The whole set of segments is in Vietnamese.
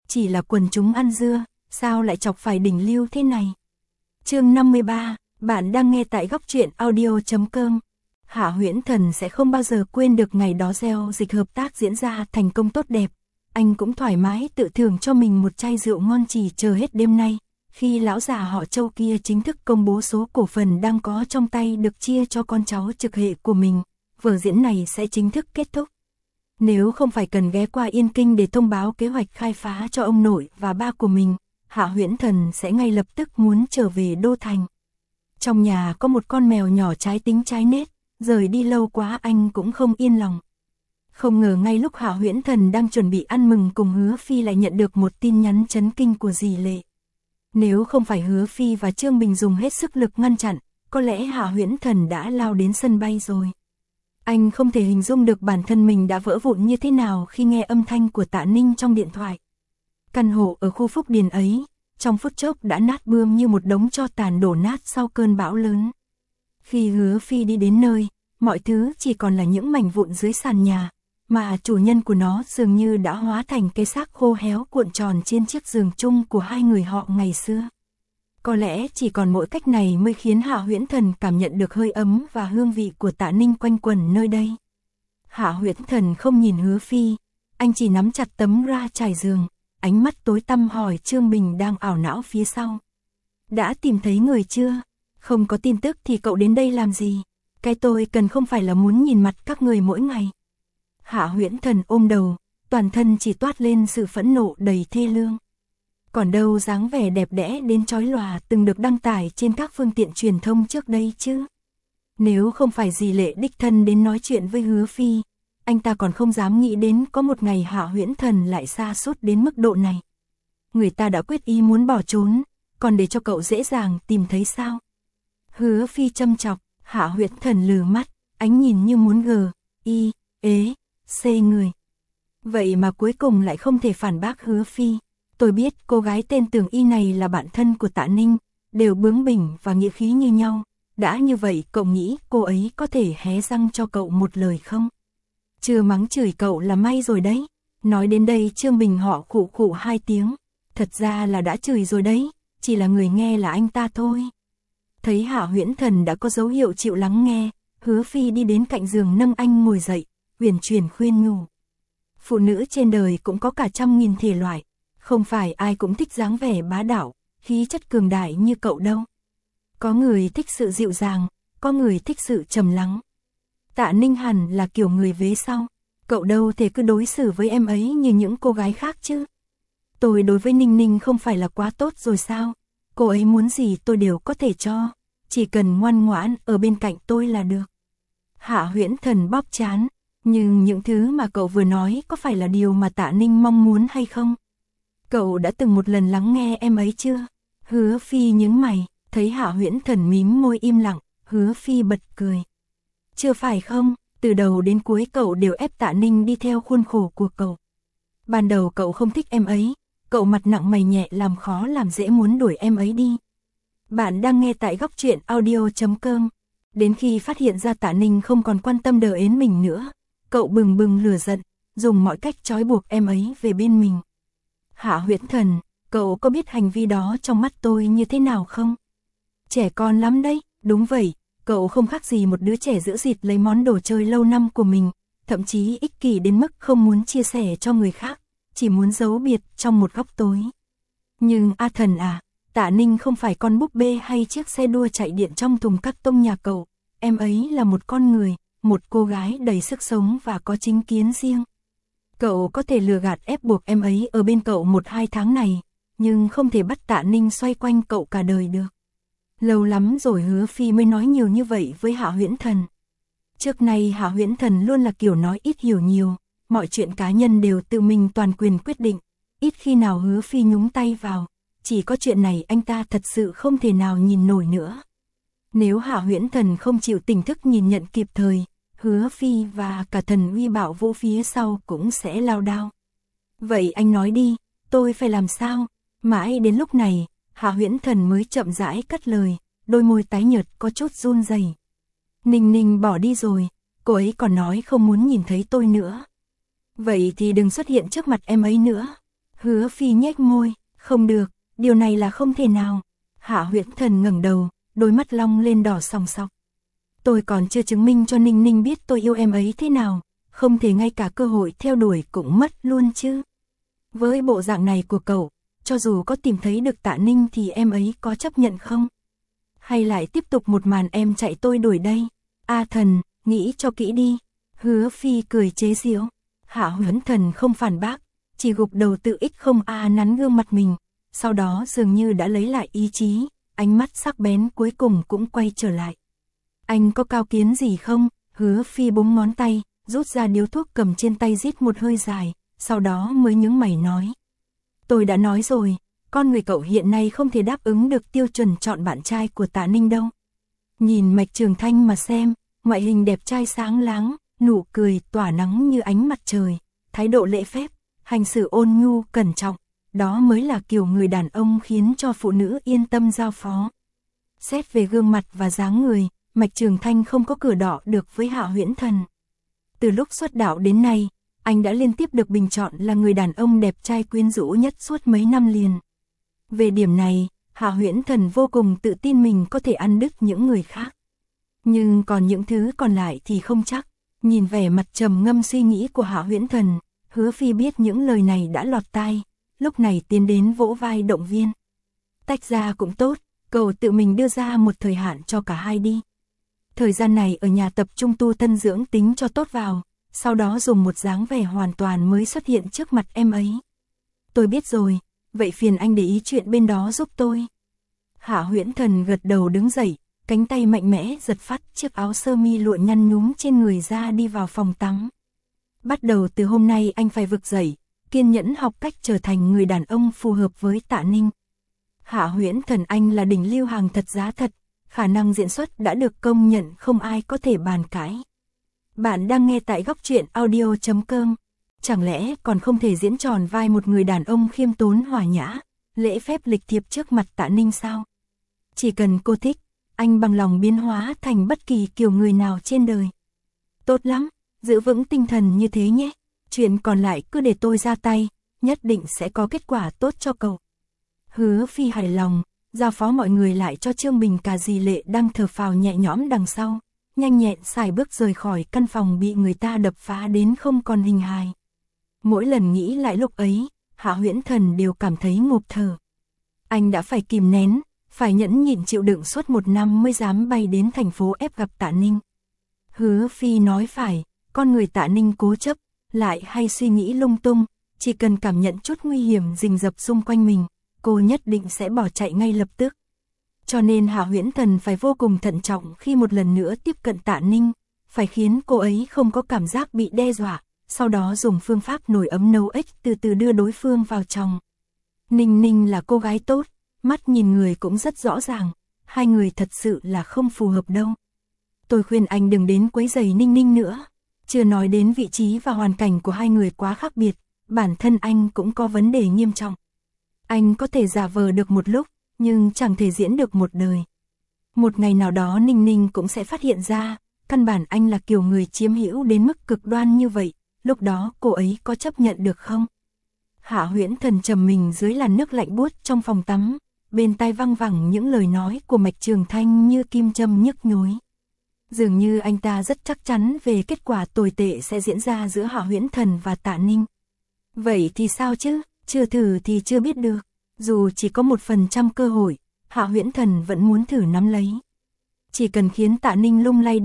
chỉ là quần chúng ăn dưa, sao lại chọc phải đỉnh lưu thế này. Chương 53, bạn đang nghe tại góc truyện audio.com. Hạ Huyễn Thần sẽ không bao giờ quên được ngày đó gieo dịch hợp tác diễn ra thành công tốt đẹp. Anh cũng thoải mái tự thưởng cho mình một chai rượu ngon chỉ chờ hết đêm nay. Khi lão già họ Châu kia chính thức công bố số cổ phần đang có trong tay được chia cho con cháu trực hệ của mình, vở diễn này sẽ chính thức kết thúc. Nếu không phải cần ghé qua Yên Kinh để thông báo kế hoạch khai phá cho ông nội và ba của mình, Hạ Huyễn Thần sẽ ngay lập tức muốn trở về Đô Thành. Trong nhà có một con mèo nhỏ trái tính trái nết, rời đi lâu quá anh cũng không yên lòng. Không ngờ ngay lúc Hạ Huyễn Thần đang chuẩn bị ăn mừng cùng Hứa Phi lại nhận được một tin nhắn chấn kinh của dì Lệ. Nếu không phải Hứa Phi và Trương Bình dùng hết sức lực ngăn chặn, có lẽ Hạ Huyễn Thần đã lao đến sân bay rồi. Anh không thể hình dung được bản thân mình đã vỡ vụn như thế nào khi nghe âm thanh của Tạ Ninh trong điện thoại. Căn hộ ở khu Phúc Điền ấy, trong phút chốc đã nát bươm như một đống tro tàn đổ nát sau cơn bão lớn. Khi Hứa Phi đi đến nơi, mọi thứ chỉ còn là những mảnh vụn dưới sàn nhà, mà chủ nhân của nó dường như đã hóa thành cái xác khô héo cuộn tròn trên chiếc giường chung của hai người họ ngày xưa. Có lẽ chỉ còn mỗi cách này mới khiến Hạ Huyễn Thần cảm nhận được hơi ấm và hương vị của Tạ Ninh quanh quẩn nơi đây. Hạ Huyễn Thần không nhìn Hứa Phi, anh chỉ nắm chặt tấm ra trải giường, ánh mắt tối tăm hỏi Trương Bình đang ảo não phía sau. Đã tìm thấy người chưa? Không có tin tức thì cậu đến đây làm gì? Cái tôi cần không phải là muốn nhìn mặt các người mỗi ngày. Hạ Huyễn Thần ôm đầu, toàn thân chỉ toát lên sự phẫn nộ đầy thê lương. Còn đâu dáng vẻ đẹp đẽ đến chói lòa từng được đăng tải trên các phương tiện truyền thông trước đây chứ. Nếu không phải dì Lệ đích thân đến nói chuyện với Hứa Phi, anh ta còn không dám nghĩ đến có một ngày Hạ Huyễn Thần lại sa sút đến mức độ này. Người ta đã quyết ý muốn bỏ trốn, còn để cho cậu dễ dàng tìm thấy sao? Hứa Phi châm chọc, Hạ Huyễn Thần lừ mắt, ánh nhìn như muốn xê người. Vậy mà cuối cùng lại không thể phản bác Hứa Phi. Tôi biết cô gái tên Tường Y này là bạn thân của Tạ Ninh, đều bướng bỉnh và nghĩa khí như nhau. Đã như vậy cậu nghĩ cô ấy có thể hé răng cho cậu một lời không? Chưa mắng chửi cậu là may rồi đấy. Nói đến đây Trương Bình họ khụ khụ hai tiếng. Thật ra là đã chửi rồi đấy, chỉ là người nghe là anh ta thôi. Thấy Hạ Huyễn Thần đã có dấu hiệu chịu lắng nghe, Hứa Phi đi đến cạnh giường nâng anh ngồi dậy, uyển chuyển khuyên nhủ. Phụ nữ trên đời cũng có cả trăm nghìn thể loại, không phải ai cũng thích dáng vẻ bá đạo, khí chất cường đại như cậu đâu. Có người thích sự dịu dàng, có người thích sự trầm lắng. Tạ Ninh hẳn là kiểu người vế sau, cậu đâu thể cứ đối xử với em ấy như những cô gái khác chứ. Tôi đối với Ninh Ninh không phải là quá tốt rồi sao? Cô ấy muốn gì tôi đều có thể cho, chỉ cần ngoan ngoãn ở bên cạnh tôi là được. Hạ Huyễn Thần bóp trán, nhưng những thứ mà cậu vừa nói có phải là điều mà Tạ Ninh mong muốn hay không? Cậu đã từng một lần lắng nghe em ấy chưa? Hứa Phi nhướng mày, thấy Hạ Huyễn Thần mím môi im lặng, Hứa Phi bật cười. Chưa phải không, từ đầu đến cuối cậu đều ép Tạ Ninh đi theo khuôn khổ của cậu. Ban đầu cậu không thích em ấy, cậu mặt nặng mày nhẹ làm khó làm dễ muốn đuổi em ấy đi. Bạn đang nghe tại góc truyện audio.com. Đến khi phát hiện ra Tạ Ninh không còn quan tâm đờ ến mình nữa, cậu bừng bừng lửa giận, dùng mọi cách trói buộc em ấy về bên mình. Hạ Huyễn Thần, cậu có biết hành vi đó trong mắt tôi như thế nào không? Trẻ con lắm đấy, đúng vậy, cậu không khác gì một đứa trẻ giễu dịt lấy món đồ chơi lâu năm của mình, thậm chí ích kỷ đến mức không muốn chia sẻ cho người khác, chỉ muốn giấu biệt trong một góc tối. Nhưng A Thần à, Tạ Ninh không phải con búp bê hay chiếc xe đua chạy điện trong thùng các tông nhà cậu, em ấy là một con người, một cô gái đầy sức sống và có chính kiến riêng. Cậu có thể lừa gạt ép buộc em ấy ở bên cậu 1-2 tháng này, nhưng không thể bắt Tạ Ninh xoay quanh cậu cả đời được. Lâu lắm rồi Hứa Phi mới nói nhiều như vậy với Hạ Huyễn Thần. Trước nay Hạ Huyễn Thần luôn là kiểu nói ít hiểu nhiều, mọi chuyện cá nhân đều tự mình toàn quyền quyết định, ít khi nào Hứa Phi nhúng tay vào, chỉ có chuyện này anh ta thật sự không thể nào nhìn nổi nữa. Nếu Hạ Huyễn Thần không chịu tỉnh thức nhìn nhận kịp thời, Hứa Phi và cả Thần Uy Bảo Vũ phía sau cũng sẽ lao đao. Vậy anh nói đi, tôi phải làm sao? Mãi đến lúc này, Hạ Huyễn Thần mới chậm rãi cất lời, đôi môi tái nhợt có chút run rẩy. Ninh Ninh bỏ đi rồi, cô ấy còn nói không muốn nhìn thấy tôi nữa. Vậy thì đừng xuất hiện trước mặt em ấy nữa. Hứa Phi nhếch môi, không được, điều này là không thể nào. Hạ Huyễn Thần ngẩng đầu, đôi mắt long lên đỏ sòng sọc. Tôi còn chưa chứng minh cho Ninh Ninh biết tôi yêu em ấy thế nào, không thể ngay cả cơ hội theo đuổi cũng mất luôn chứ. Với bộ dạng này của cậu, cho dù có tìm thấy được Tạ Ninh thì em ấy có chấp nhận không? Hay lại tiếp tục một màn em chạy tôi đuổi đây? A Thần, nghĩ cho kỹ đi. Hứa Phi cười chế giễu. Hạ Huyễn Thần không phản bác, chỉ gục đầu tự ích không nắn gương mặt mình, sau đó dường như đã lấy lại ý chí, ánh mắt sắc bén cuối cùng cũng quay trở lại. Anh có cao kiến gì không? Hứa Phi búng ngón tay, rút ra điếu thuốc cầm trên tay rít một hơi dài, sau đó mới nhướng mày nói. Tôi đã nói rồi, con người cậu hiện nay không thể đáp ứng được tiêu chuẩn chọn bạn trai của Tạ Ninh đâu. Nhìn Mạch Trường Thanh mà xem, ngoại hình đẹp trai sáng láng, nụ cười tỏa nắng như ánh mặt trời, thái độ lễ phép, hành xử ôn nhu cẩn trọng, đó mới là kiểu người đàn ông khiến cho phụ nữ yên tâm giao phó. Xét về gương mặt và dáng người, Mạch Trường Thanh không có cửa đọ được với Hạ Huyễn Thần. Từ lúc xuất đạo đến nay, anh đã liên tiếp được bình chọn là người đàn ông đẹp trai quyến rũ nhất suốt mấy năm liền. Về điểm này, Hạ Huyễn Thần vô cùng tự tin mình có thể ăn đứt những người khác. Nhưng còn những thứ còn lại thì không chắc. Nhìn vẻ mặt trầm ngâm suy nghĩ của Hạ Huyễn Thần, Hứa Phi biết những lời này đã lọt tai, lúc này tiến đến vỗ vai động viên. Tách ra cũng tốt, cậu tự mình đưa ra một thời hạn cho cả hai đi. Thời gian này ở nhà tập trung tu thân dưỡng tính cho tốt vào, sau đó dùng một dáng vẻ hoàn toàn mới xuất hiện trước mặt em ấy. Tôi biết rồi, vậy phiền anh để ý chuyện bên đó giúp tôi. Hạ Huyễn Thần gật đầu đứng dậy, cánh tay mạnh mẽ giật phát chiếc áo sơ mi lụa nhăn nhúm trên người ra đi vào phòng tắm. Bắt đầu từ hôm nay anh phải vực dậy, kiên nhẫn học cách trở thành người đàn ông phù hợp với Tạ Ninh. Hạ Huyễn Thần anh là đỉnh lưu hàng thật giá thật, khả năng diễn xuất đã được công nhận không ai có thể bàn cãi. Bạn đang nghe tại Góc Truyện Audio.com. Chẳng lẽ còn không thể diễn tròn vai một người đàn ông khiêm tốn hòa nhã, lễ phép lịch thiệp trước mặt Tạ Ninh sao? Chỉ cần cô thích, anh bằng lòng biến hóa thành bất kỳ kiểu người nào trên đời. Tốt lắm, giữ vững tinh thần như thế nhé. Chuyện còn lại cứ để tôi ra tay, nhất định sẽ có kết quả tốt cho cậu. Hứa Phi hài lòng, giao phó mọi người lại cho Trương Bình Cà Dì Lệ đang thở phào nhẹ nhõm đằng sau, nhanh nhẹn xài bước rời khỏi căn phòng bị người ta đập phá đến không còn hình hài. Mỗi lần nghĩ lại lúc ấy, Hạ Huyễn Thần đều cảm thấy ngộp thở. Anh đã phải kìm nén, phải nhẫn nhịn chịu đựng suốt 1 năm mới dám bay đến thành phố ép gặp Tạ Ninh. Hứa Phi nói phải, con người Tạ Ninh cố chấp, lại hay suy nghĩ lung tung, chỉ cần cảm nhận chút nguy hiểm rình rập xung quanh mình, cô nhất định sẽ bỏ chạy ngay lập tức. Cho nên Hạ Huyễn Thần phải vô cùng thận trọng khi một lần nữa tiếp cận Tạ Ninh, phải khiến cô ấy không có cảm giác bị đe dọa, sau đó dùng phương pháp nồi ấm nấu ếch từ từ đưa đối phương vào trong. Ninh Ninh là cô gái tốt, mắt nhìn người cũng rất rõ ràng, hai người thật sự là không phù hợp đâu. Tôi khuyên anh đừng đến quấy rầy Ninh Ninh nữa, chưa nói đến vị trí và hoàn cảnh của hai người quá khác biệt, bản thân anh cũng có vấn đề nghiêm trọng. Anh có thể giả vờ được một lúc, nhưng chẳng thể diễn được một đời. Một ngày nào đó Ninh Ninh cũng sẽ phát hiện ra, căn bản anh là kiểu người chiếm hữu đến mức cực đoan như vậy, lúc đó cô ấy có chấp nhận được không? Hạ Huyễn Thần trầm mình dưới làn nước lạnh buốt trong phòng tắm, bên tai văng vẳng những lời nói của Mạch Trường Thanh như kim châm nhức nhối. Dường như anh ta rất chắc chắn về kết quả tồi tệ sẽ diễn ra giữa Hạ Huyễn Thần và Tạ Ninh. Vậy thì sao chứ, chưa thử thì chưa biết được, dù chỉ có 1% cơ hội, Hạ Huyễn Thần vẫn muốn thử nắm lấy. Chỉ cần khiến Tạ Ninh lung lay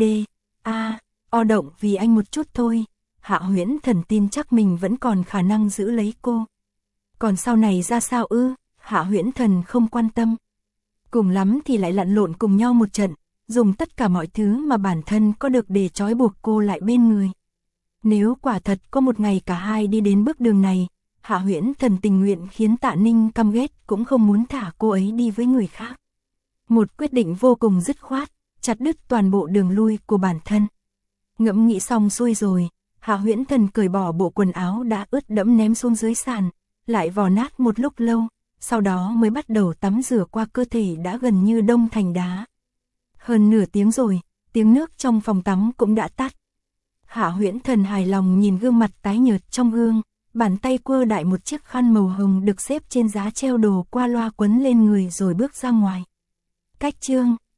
o động vì anh một chút thôi, Hạ Huyễn Thần tin chắc mình vẫn còn khả năng giữ lấy cô. Còn sau này ra sao ư, Hạ Huyễn Thần không quan tâm. Cùng lắm thì lại lặn lộn cùng nhau một trận, dùng tất cả mọi thứ mà bản thân có được để trói buộc cô lại bên người. Nếu quả thật có một ngày cả hai đi đến bước đường này, Hạ Huyễn Thần tình nguyện khiến Tạ Ninh căm ghét cũng không muốn thả cô ấy đi với người khác. Một quyết định vô cùng dứt khoát, chặt đứt toàn bộ đường lui của bản thân. Ngẫm nghĩ xong xuôi rồi, Hạ Huyễn Thần cởi bỏ bộ quần áo đã ướt đẫm ném xuống dưới sàn, lại vò nát một lúc lâu, sau đó mới bắt đầu tắm rửa qua cơ thể đã gần như đông thành đá. Hơn nửa tiếng rồi, tiếng nước trong phòng tắm cũng đã tắt. Hạ Huyễn Thần hài lòng nhìn gương mặt tái nhợt trong gương, bàn tay quơ đại một chiếc khăn màu hồng được xếp trên giá treo đồ qua loa quấn lên người rồi bước ra ngoài. Cách chương